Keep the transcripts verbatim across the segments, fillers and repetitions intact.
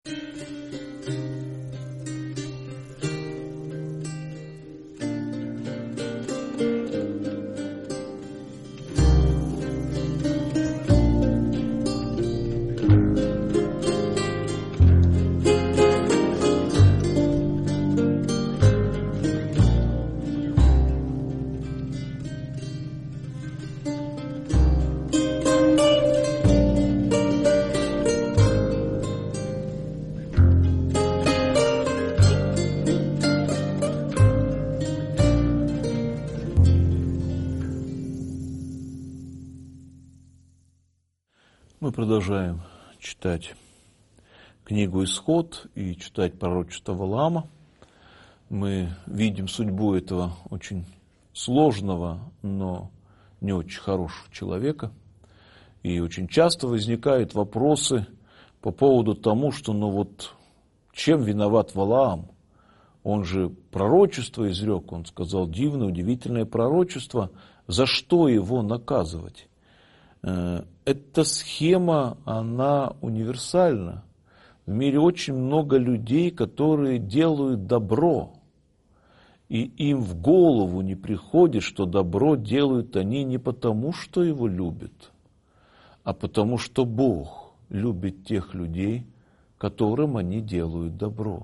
Мы продолжаем читать книгу «Исход» и читать пророчество Валаама. Мы видим судьбу этого очень сложного, но не очень хорошего человека. И очень часто возникают вопросы по поводу тому, что ну вот чем виноват Валаам? Он же пророчество изрек, он сказал дивное, удивительное пророчество. За что его наказывать? Эта схема, она универсальна. В мире очень много людей, которые делают добро, и им в голову не приходит, что добро делают они не потому, что его любят, а потому, что Бог любит тех людей, которым они делают добро.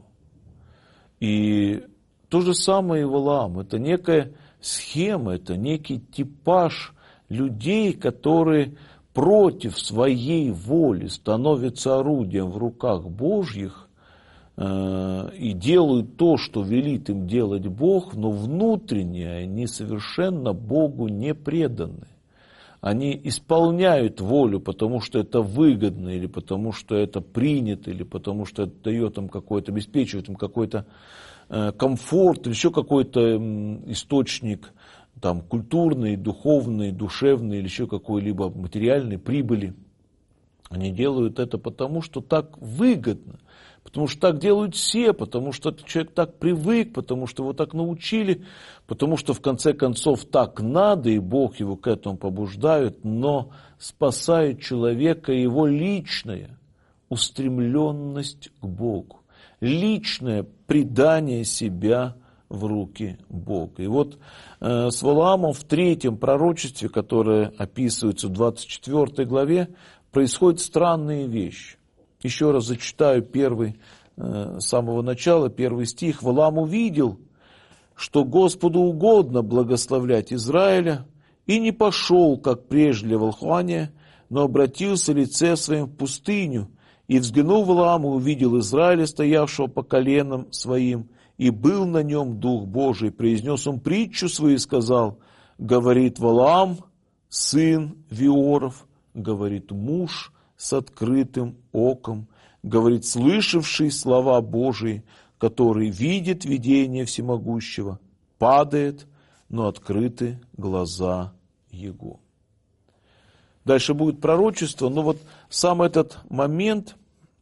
И то же самое и Валаам. Это некая схема, это некий типаж людей, которые против своей воли становятся орудием в руках Божьих э, и делают то, что велит им делать Бог, но внутренне они совершенно Богу не преданы. Они исполняют волю, потому что это выгодно, или потому что это принято, или потому что это дает им какой-то, обеспечивает им какой-то э, комфорт, или еще какой-то э, источник там, культурной, духовной, душевной или еще какой-либо материальной прибыли. Они делают это потому, что так выгодно, потому что так делают все, потому что человек так привык, потому что его так научили, потому что в конце концов так надо, и Бог его к этому побуждает, но спасает человека его личная устремленность к Богу, личное предание себя в руки Бога. И вот э, с Валаамом в третьем пророчестве, которое описывается в двадцать четвёртой главе, происходят странные вещи. Еще раз зачитаю первый, э, с самого начала, первый стих. «Валаам увидел, что Господу угодно благословлять Израиля, и не пошел, как прежде для волхвания, но обратился лице своим в пустыню, и, взглянув Валаам, увидел Израиля, стоявшего по коленам своим, и был на нем Дух Божий. Произнес он притчу свою и сказал, говорит Валаам, сын Виоров, говорит муж с открытым оком, говорит слышавший слова Божии, который видит видение всемогущего, падает, но открыты глаза его». Дальше будет пророчество, но вот сам этот момент,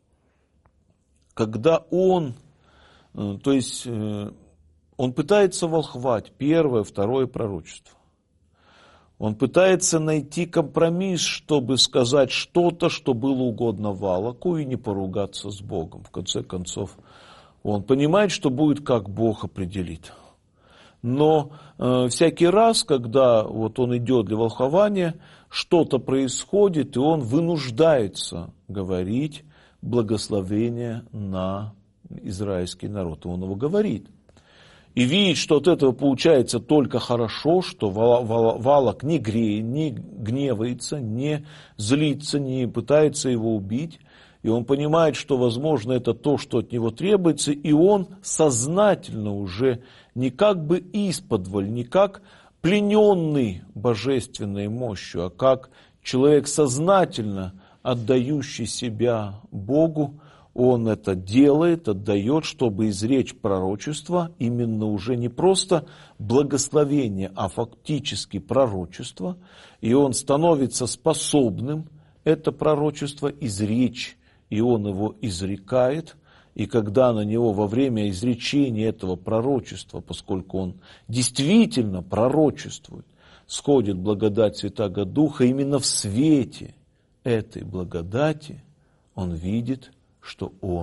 когда он, то есть он пытается волхвать, первое, второе пророчество. Он пытается найти компромисс, чтобы сказать что-то, что было угодно Валаку, и не поругаться с Богом. В конце концов, он понимает, что будет, как Бог определит. Но э, всякий раз, когда вот он идет для волхования, что-то происходит, и он вынуждается говорить благословение на израильский народ. И он его говорит. И видит, что от этого получается только хорошо, что Валак не греет, не гневается, не злится, не пытается его убить. И он понимает, что, возможно, это то, что от него требуется, и он сознательно уже не как бы исподволь, не как плененный божественной мощью, а как человек сознательно отдающий себя Богу, он это делает, отдает, чтобы изречь пророчество, именно уже не просто благословение, а фактически пророчество, и он становится способным это пророчество изречь, и он его изрекает, и когда на него во время изречения этого пророчества, поскольку он действительно пророчествует, сходит благодать Святаго Духа, именно в свете этой благодати он видит, что он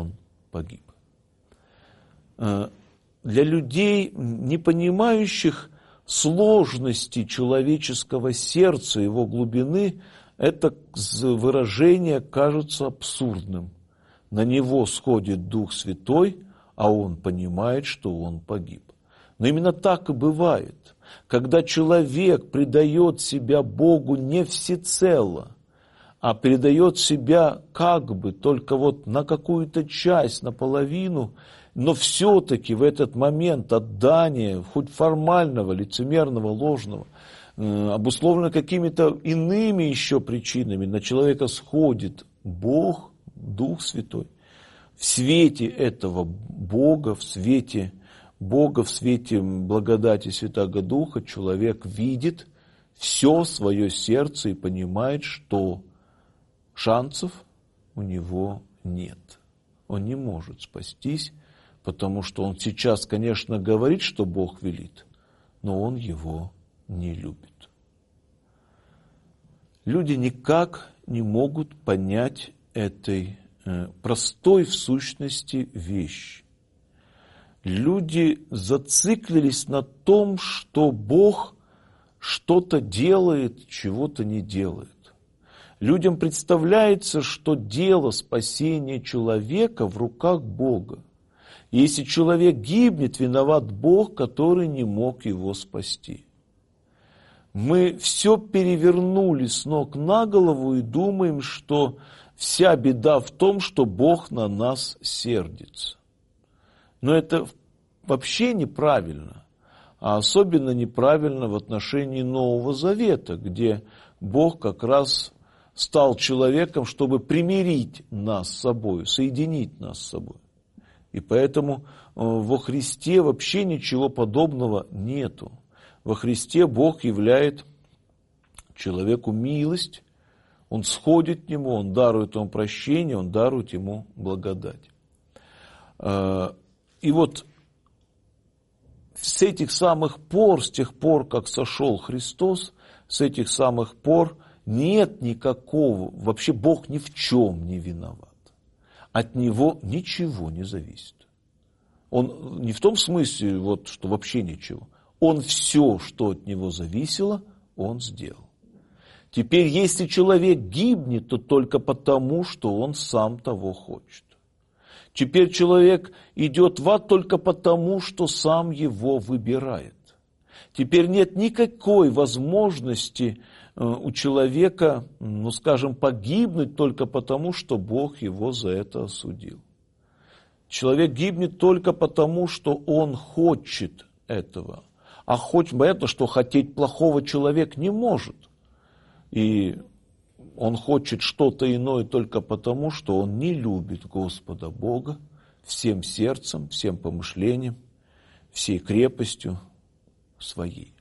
погиб. Для людей, не понимающих сложности человеческого сердца, его глубины, это выражение кажется абсурдным. На него сходит Дух Святой, а он понимает, что он погиб. Но именно так и бывает. Когда человек предает себя Богу не всецело, а передает себя как бы только вот на какую-то часть, наполовину, но все-таки в этот момент отдания, хоть формального, лицемерного, ложного, обусловлено какими-то иными еще причинами, на человека сходит Бог, Дух Святой. В свете этого Бога, в свете Бога, в свете благодати Святаго Духа человек видит все свое сердце и понимает, что шансов у него нет. Он не может спастись, потому что он сейчас, конечно, говорит, что Бог велит, но он его не любит. Люди никак не могут понять этой э, простой в сущности вещи. Люди зациклились на том, что Бог что-то делает, чего-то не делает. Людям представляется, что дело спасения человека в руках Бога. И если человек гибнет, виноват Бог, который не мог его спасти. Мы все перевернули с ног на голову и думаем, что вся беда в том, что Бог на нас сердится. Но это вообще неправильно, а особенно неправильно в отношении Нового Завета, где Бог как раз стал человеком, чтобы примирить нас с собой, соединить нас с собой. И поэтому во Христе вообще ничего подобного нету. Во Христе Бог являет человеку милость, Он сходит к нему, Он дарует ему прощение, Он дарует ему благодать. И вот с этих самых пор, с тех пор, как сошел Христос, с этих самых пор нет никакого, вообще Бог ни в чем не виноват. От Него ничего не зависит. Он не в том смысле, вот, что вообще ничего. Он все, что от Него зависело, Он сделал. Теперь, если человек гибнет, то только потому, что он сам того хочет. Теперь человек идет в ад только потому, что сам его выбирает. Теперь нет никакой возможности у человека, ну скажем, погибнуть только потому, что Бог его за это осудил. Человек гибнет только потому, что он хочет этого. А хоть понятно, что хотеть плохого человек не может. И он хочет что-то иное только потому, что он не любит Господа Бога всем сердцем, всем помышлением, всей крепостью своей.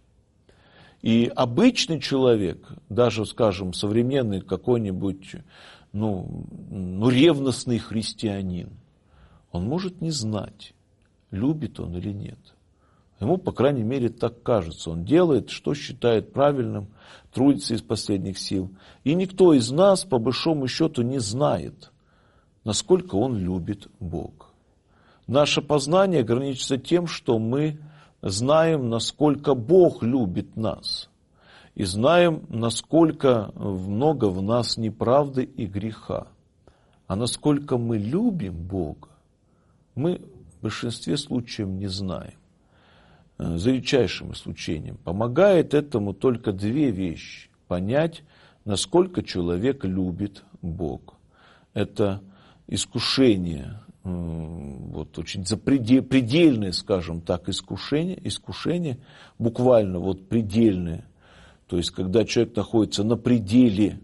И обычный человек, даже, скажем, современный какой-нибудь, ну, ну, ревностный христианин, он может не знать, любит он или нет. Ему, по крайней мере, так кажется. Он делает, что считает правильным, трудится из последних сил. И никто из нас, по большому счету, не знает, насколько он любит Бога. Наше познание ограничится тем, что мы знаем, насколько Бог любит нас. И знаем, насколько много в нас неправды и греха. А насколько мы любим Бога, мы в большинстве случаев не знаем. За редчайшим исключением. Помогает этому только две вещи. Понять, насколько человек любит Бога. Это искушение, вот очень запредельное, скажем так, искушение, искушение, буквально вот предельное. То есть, когда человек находится на пределе,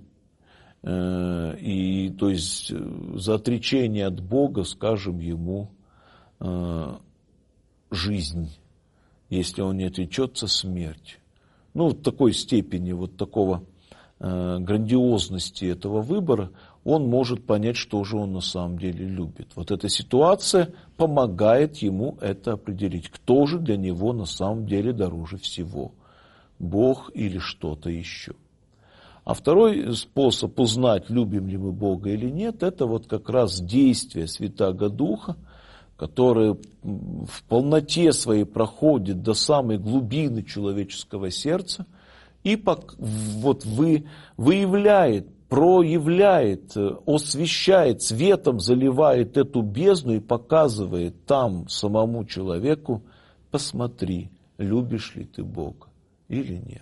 и, то есть, за отречение от Бога, скажем ему, жизнь. Если он не отречется, смерть. Ну, в такой степени, вот такого э, грандиозности этого выбора, он может понять, что же он на самом деле любит. Вот эта ситуация помогает ему это определить. Кто же для него на самом деле дороже всего? Бог или что-то еще? А второй способ узнать, любим ли мы Бога или нет, это вот как раз действие Святаго Духа, которое в полноте своей проходит до самой глубины человеческого сердца и вот вы, выявляет, проявляет, освещает, светом заливает эту бездну и показывает там самому человеку: посмотри, любишь ли ты Бога или нет.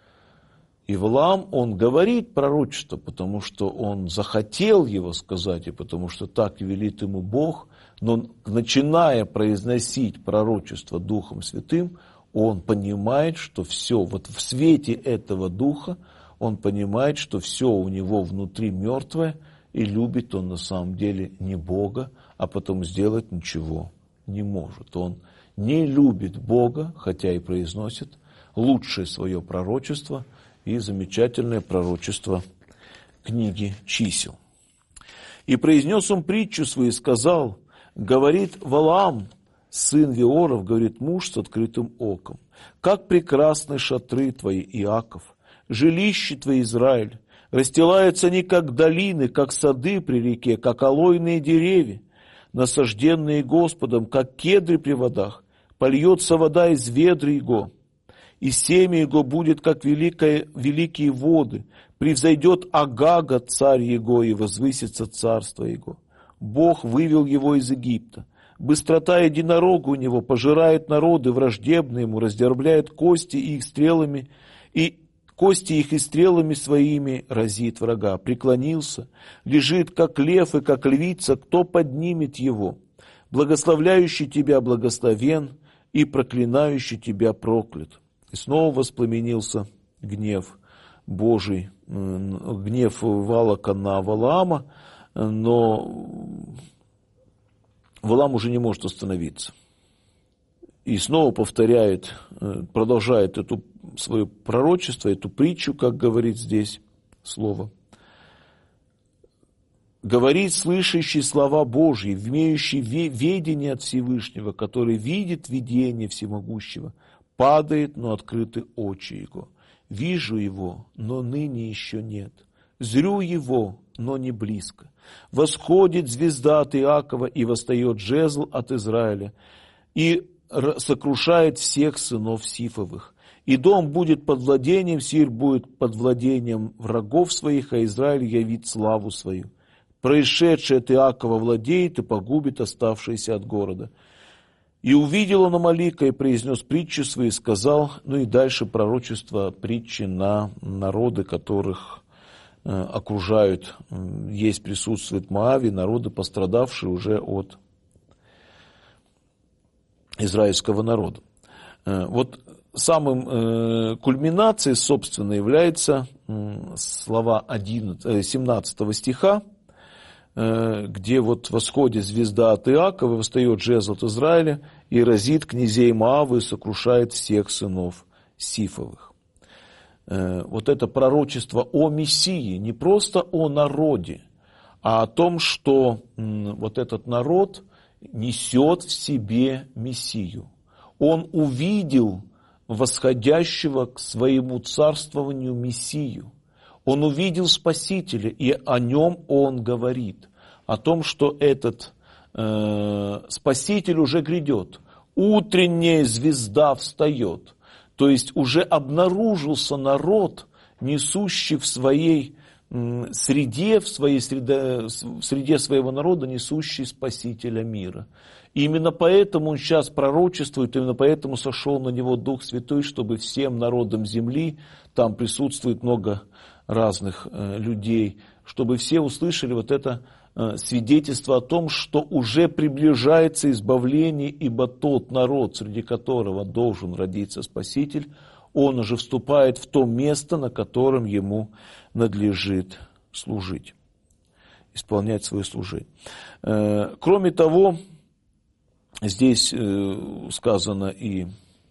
И Валаам, он говорит пророчество, потому что он захотел его сказать, и потому что так велит ему Бог, но начиная произносить пророчество Духом Святым, он понимает, что все, вот в свете этого Духа, он понимает, что все у него внутри мертвое, и любит он на самом деле не Бога, а потом сделать ничего не может. Он не любит Бога, хотя и произносит лучшее свое пророчество и замечательное пророчество книги чисел. И произнес он притчу свою и сказал: говорит Валаам, сын Веоров, говорит муж с открытым оком: как прекрасны шатры твои, Иаков, жилище твои, Израиль, расстилаются они, как долины, как сады при реке, как алойные деревья, насажденные Господом, как кедры при водах, польется вода из ведра его, и семя его будет, как великое, великие воды, превзойдет Агага, царь его, и возвысится царство его. Бог вывел его из Египта. Быстрота единорога у него пожирает народы враждебные ему, раздербляет кости их стрелами, и кости их и стрелами своими разит врага. Преклонился, лежит, как лев и как львица, кто поднимет его? Благословляющий тебя благословен, и проклинающий тебя проклят. И снова воспламенился гнев Божий, гнев Валака на Валаама, но Валаам уже не может остановиться. И снова повторяет, продолжает это свое пророчество, эту притчу, как говорит здесь слово. Говорит слышащий слова Божьи, имеющий ведение от Всевышнего, который видит видение Всемогущего, падает, но открыты очи его. Вижу его, но ныне еще нет. Зрю его, но не близко. Восходит звезда от Иакова, и восстает жезл от Израиля, и сокрушает всех сынов Сифовых. И дом будет под владением, Сир будет под владением врагов своих, а Израиль явит славу свою. Происшедшее от Иакова владеет и погубит оставшиеся от города. И увидел он Амалика, и произнес притчи свои, и сказал, ну и дальше пророчество притчи на народы, которых э, окружают, есть, присутствует Моаве, народы, пострадавшие уже от израильского народа. Э, вот самым э, кульминацией, собственно, является э, слова одиннадцатого, семнадцатого стиха, где вот восходит звезда от Иакова, восстает жезл от Израиля, и разит князей Моавы, и сокрушает всех сынов Сифовых. Вот это пророчество о Мессии, не просто о народе, а о том, что вот этот народ несет в себе Мессию. Он увидел восходящего к своему царствованию Мессию. Он увидел Спасителя, и о нем он говорит. О том, что этот э, Спаситель уже грядет. Утренняя звезда встает. То есть уже обнаружился народ, несущий в своей э, среде, в своей среде, в среде своего народа, несущий Спасителя мира. И именно поэтому он сейчас пророчествует, именно поэтому сошел на него Дух Святой, чтобы всем народам земли, там присутствует много разных э, людей, чтобы все услышали вот это э, свидетельство о том, что уже приближается избавление, ибо тот народ, среди которого должен родиться Спаситель, он уже вступает в то место, на котором ему надлежит служить, исполнять свое служение. Э, кроме того, здесь э, сказано и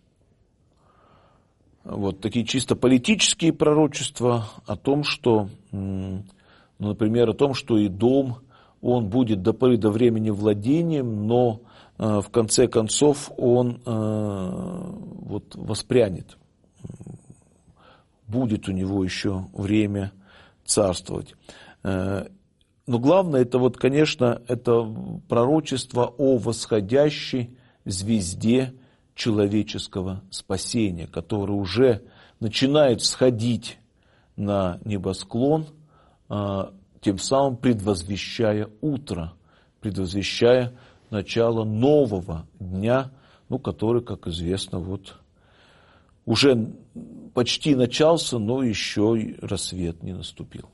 вот такие чисто политические пророчества о том, что, ну, например, о том, что Идом, он будет до поры до времени владением, но э, в конце концов он э, вот, воспрянет. Будет у него еще время царствовать. Но главное, это вот, конечно, это пророчество о восходящей звезде человеческого спасения, которая уже начинает всходить на небосклон, тем самым предвозвещая утро, предвозвещая начало нового дня, ну, который, как известно, вот уже почти начался, но еще и рассвет не наступил.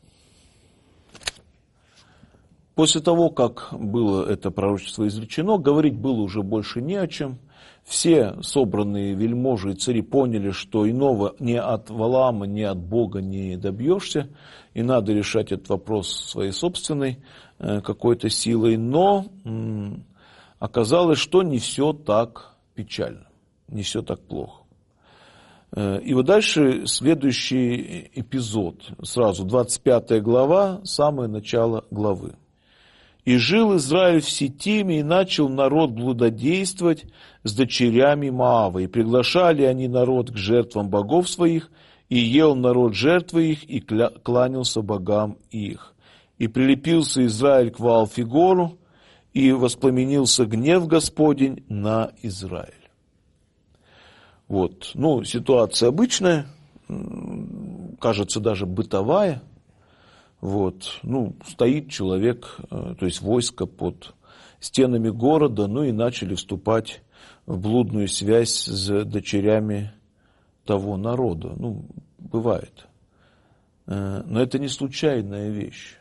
После того, как было это пророчество изречено, говорить было уже больше не о чем. Все собранные вельможи и цари поняли, что иного ни от Валаама, ни от Бога не добьешься, и надо решать этот вопрос своей собственной какой-то силой. Но оказалось, что не все так печально, не все так плохо. И вот дальше следующий эпизод, сразу двадцать пятая глава, самое начало главы. «И жил Израиль в Ситиме, и начал народ блудодействовать с дочерями Моава, и приглашали они народ к жертвам богов своих, и ел народ жертвы их, и кланялся богам их. И прилепился Израиль к Ваал-Фигору, и воспламенился гнев Господень на Израиль». Вот, ну, ситуация обычная, кажется, даже бытовая. Вот, ну, стоит человек, то есть войско под стенами города, ну и начали вступать в блудную связь с дочерями того народа. Ну, бывает. Но это не случайная вещь.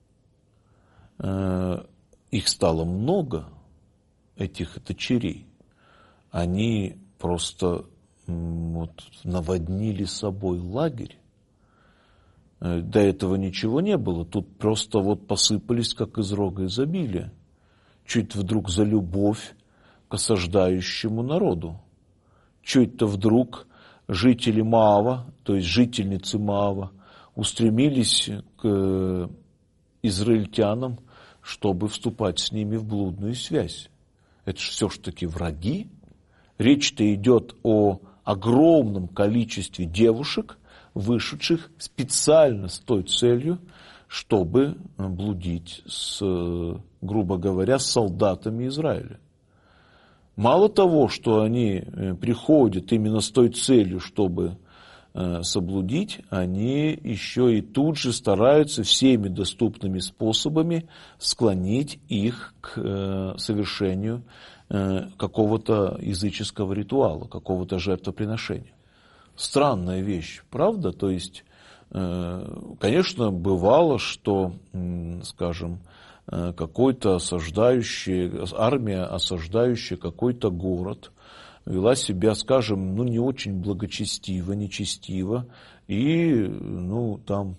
Их стало много, этих дочерей. Они просто вот наводнили собой лагерь. До этого ничего не было. Тут просто вот посыпались, как из рога изобилия. Чуть вдруг за любовь к осаждающему народу. Чуть-то вдруг жители Моава, то есть жительницы Моава, устремились к израильтянам, чтобы вступать с ними в блудную связь. Это же все-таки враги. Речь-то идет о огромном количестве девушек, вышедших специально с той целью, чтобы блудить с, грубо говоря, с солдатами Израиля. Мало того, что они приходят именно с той целью, чтобы соблудить, они еще и тут же стараются всеми доступными способами склонить их к совершению какого-то языческого ритуала, какого-то жертвоприношения. Странная вещь, правда? То есть, конечно, бывало, что, скажем, какой-то осаждающий, армия, осаждающая какой-то город, вела себя, скажем, ну, не очень благочестиво, нечестиво, и, ну, там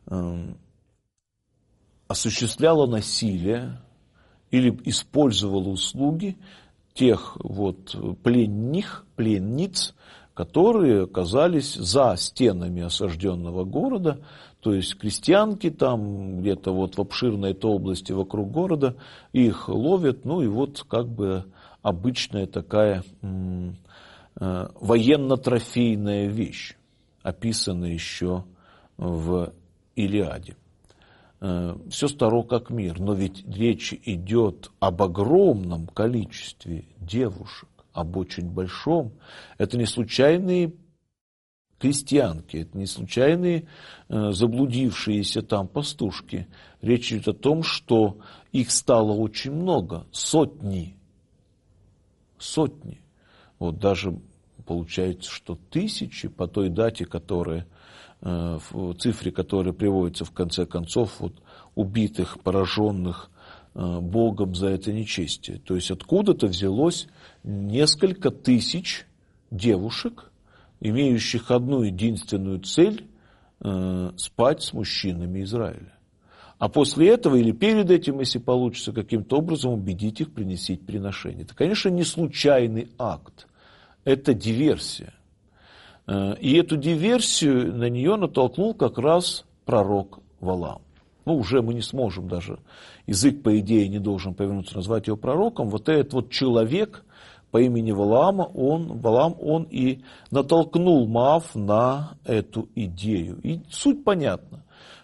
осуществляла насилие или использовала услуги тех вот пленных, пленниц, которые оказались за стенами осажденного города, то есть крестьянки там где-то вот в обширной этой области вокруг города, их ловят, ну и вот как бы обычная такая м, э, военно-трофейная вещь, описанная еще в Илиаде. Э, все старо как мир, но ведь речь идет об огромном количестве девушек, об очень большом. Это не случайные крестьянки, это не случайные э, заблудившиеся там пастушки. Речь идет о том, что их стало очень много, сотни. Сотни. Вот даже получается, что тысячи по той дате, которая, э, в цифре, которая приводится в конце концов, вот, убитых, пораженных Богом за это нечестие. То есть откуда-то взялось несколько тысяч девушек, имеющих одну единственную цель э, – спать с мужчинами Израиля. А после этого или перед этим, если получится, каким-то образом убедить их принести приношение. Это, конечно, не случайный акт, это диверсия. Э, и эту диверсию на нее натолкнул как раз пророк Валаам. Ну, уже мы не сможем даже, язык, по идее, не должен повернуться, назвать его пророком. Вот этот вот человек по имени Валаама, он, Валаам, он и натолкнул Моав на эту идею. И суть понятна.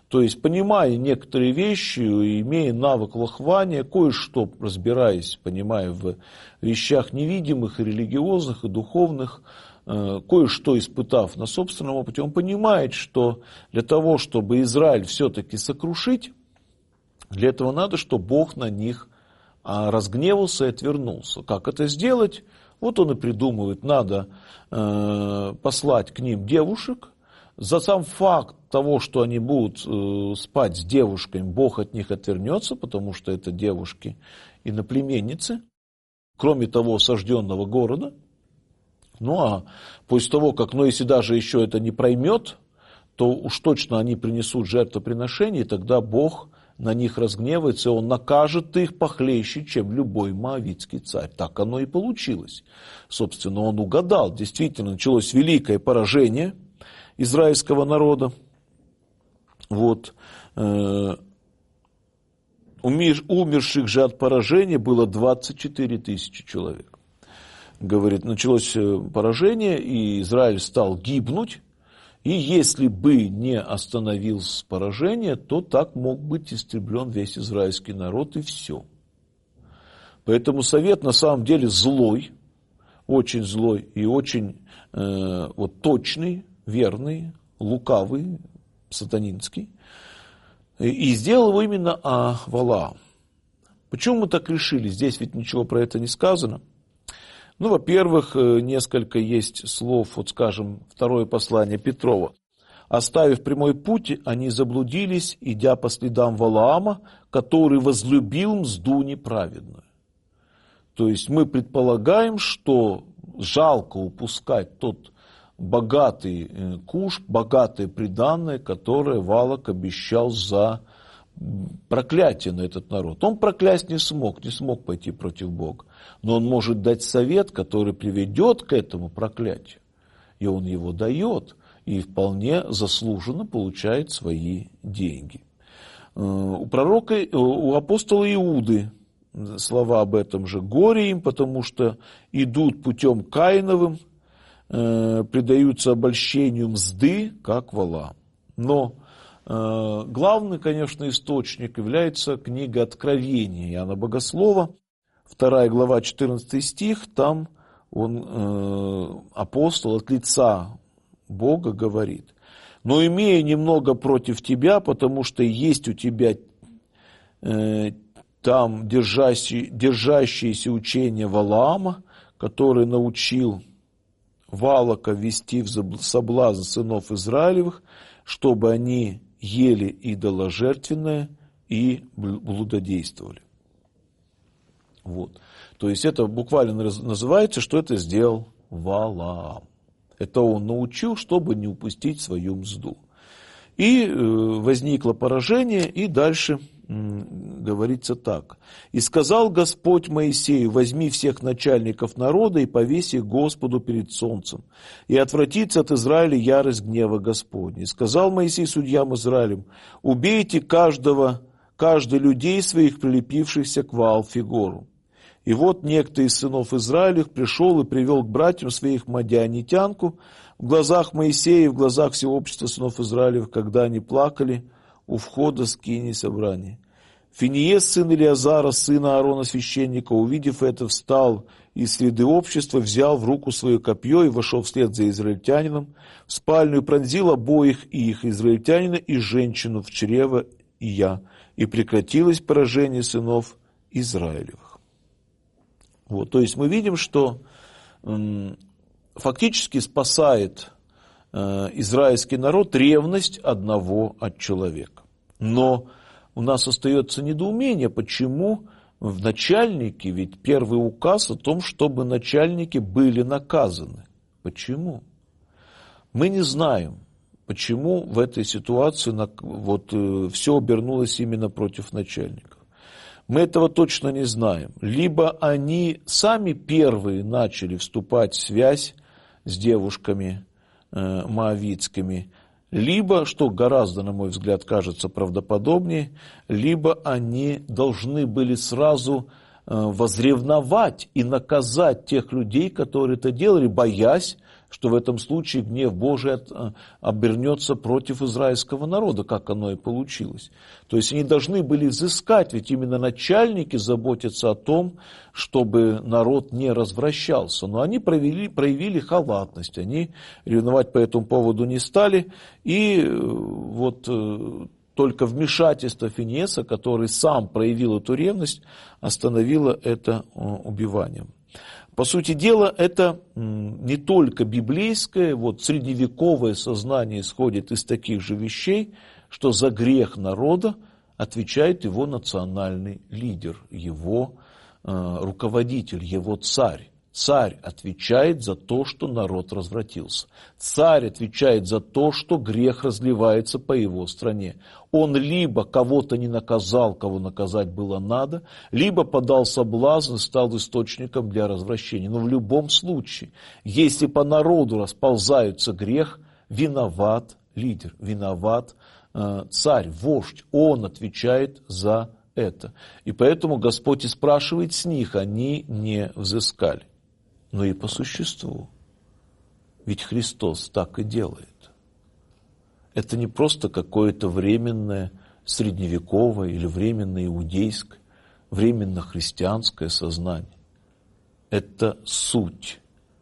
То есть, понимая некоторые вещи, имея навык волхвания, кое-что разбираясь, понимая в вещах невидимых, и религиозных, и духовных, кое-что испытав на собственном опыте, он понимает, что для того, чтобы Израиль все-таки сокрушить, для этого надо, чтобы Бог на них разгневался и отвернулся. Как это сделать? Вот он и придумывает, надо э, послать к ним девушек. За сам факт того, что они будут э, спать с девушками, Бог от них отвернется, потому что это девушки иноплеменницы, кроме того, осажденного города. Ну а после того, как, ну если даже еще это не проймет, то уж точно они принесут жертвоприношение, и тогда Бог на них разгневается, и он накажет их похлеще, чем любой моавитский царь. Так оно и получилось. Собственно, он угадал. Действительно, началось великое поражение израильского народа. Вот. Умерших же от поражения было двадцать четыре тысячи человек. Говорит, началось поражение, и Израиль стал гибнуть. И если бы не остановилось поражение, то так мог быть истреблен весь израильский народ, и все. Поэтому совет на самом деле злой, очень злой и очень э, вот, точный, верный, лукавый, сатанинский. И, и сделал его именно а, Валаам. Почему мы так решили? Здесь ведь ничего про это не сказано. Ну, во-первых, несколько есть слов, вот скажем, второе послание Петрова. «Оставив прямой путь, они заблудились, идя по следам Валаама, который возлюбил мзду неправедную». То есть мы предполагаем, что жалко упускать тот богатый куш, богатое приданное, которое Валак обещал за проклятие на этот народ. Он проклясть не смог, не смог пойти против Бога. Но он может дать совет, который приведет к этому проклятию. И он его дает, и вполне заслуженно получает свои деньги. У пророка, у апостола Иуды слова об этом же: «Горе им, потому что идут путем Каиновым, предаются обольщению мзды, как Валаам». Но главный, конечно, источник является книга Откровения Иоанна Богослова, вторая глава, четырнадцатый стих. Там он, апостол, от лица Бога говорит: «Но имея немного против тебя, потому что есть у тебя э, там держащие, держащиеся учения Валаама, который научил Валака вести в соблазн сынов Израилевых, чтобы они ели идоложертвенное и блудодействовали». Вот. То есть это буквально называется, что это сделал Валаам. Это он научил, чтобы не упустить свою мзду. И возникло поражение, и дальше говорится так. «И сказал Господь Моисею: возьми всех начальников народа и повесь их Господу перед солнцем, и отвратится от Израиля ярость гнева Господня. И сказал Моисей судьям Израилем: убейте каждого, каждый людей своих, прилепившихся к Ваал-Фигору. И вот некто из сынов Израилевых пришел и привел к братьям своих мадианитянку в глазах Моисея и в глазах всего общества сынов Израилевых, когда они плакали у входа скинии собрания. Финиес, сын Илиазара, сына Аарона священника, увидев это, встал из среды общества, взял в руку свое копье и вошел вслед за израильтянином в спальню и пронзил обоих их, израильтянина и женщину, в чрево и я, и прекратилось поражение сынов Израилевых». Вот, то есть мы видим, что м, фактически спасает э, израильский народ ревность одного от человека. Но у нас остается недоумение, почему в начальнике, ведь первый указ о том, чтобы начальники были наказаны. Почему? Мы не знаем, почему в этой ситуации вот, э, все обернулось именно против начальников. Мы этого точно не знаем. Либо они сами первые начали вступать в связь с девушками э, моавитскими, либо, что гораздо, на мой взгляд, кажется правдоподобнее, либо они должны были сразу возревновать и наказать тех людей, которые это делали, боясь, что в этом случае гнев Божий обернется против израильского народа, как оно и получилось. То есть они должны были взыскать, ведь именно начальники заботятся о том, чтобы народ не развращался. Но они проявили, проявили халатность, они ревновать по этому поводу не стали. И вот только вмешательство Финеаса, который сам проявил эту ревность, остановило это убивание. По сути дела, это не только библейское, вот средневековое сознание исходит из таких же вещей, что за грех народа отвечает его национальный лидер, его э, руководитель, его царь. Царь отвечает за то, что народ развратился. Царь отвечает за то, что грех разливается по его стране. Он либо кого-то не наказал, кого наказать было надо, либо подал соблазн и стал источником для развращения. Но в любом случае, если по народу расползается грех, виноват лидер, виноват э, царь, вождь. Он отвечает за это. И поэтому Господь и спрашивает с них, они не взыскали. Но и по существу. Ведь Христос так и делает. Это не просто какое-то временное средневековое или временное иудейское, временно христианское сознание. Это суть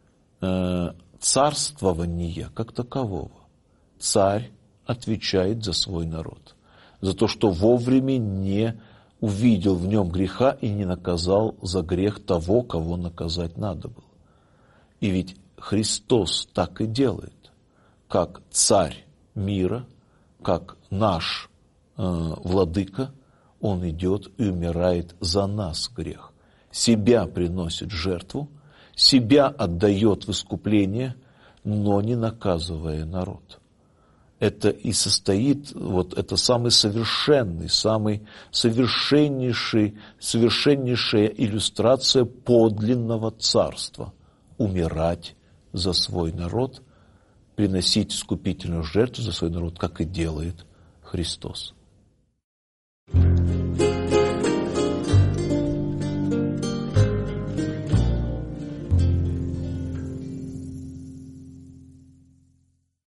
э, царствования как такового. Царь отвечает за свой народ. За то, что вовремя не увидел в нем греха и не наказал за грех того, кого наказать надо было. И ведь Христос так и делает, как царь мира, как наш э, владыка, он идет и умирает за нас грех. Себя приносит жертву, себя отдает в искупление, но не наказывая народ. Это и состоит, вот это самый совершенный, самый совершеннейший, совершеннейшая иллюстрация подлинного царства. Умирать за свой народ, приносить искупительную жертву за свой народ, как и делает Христос.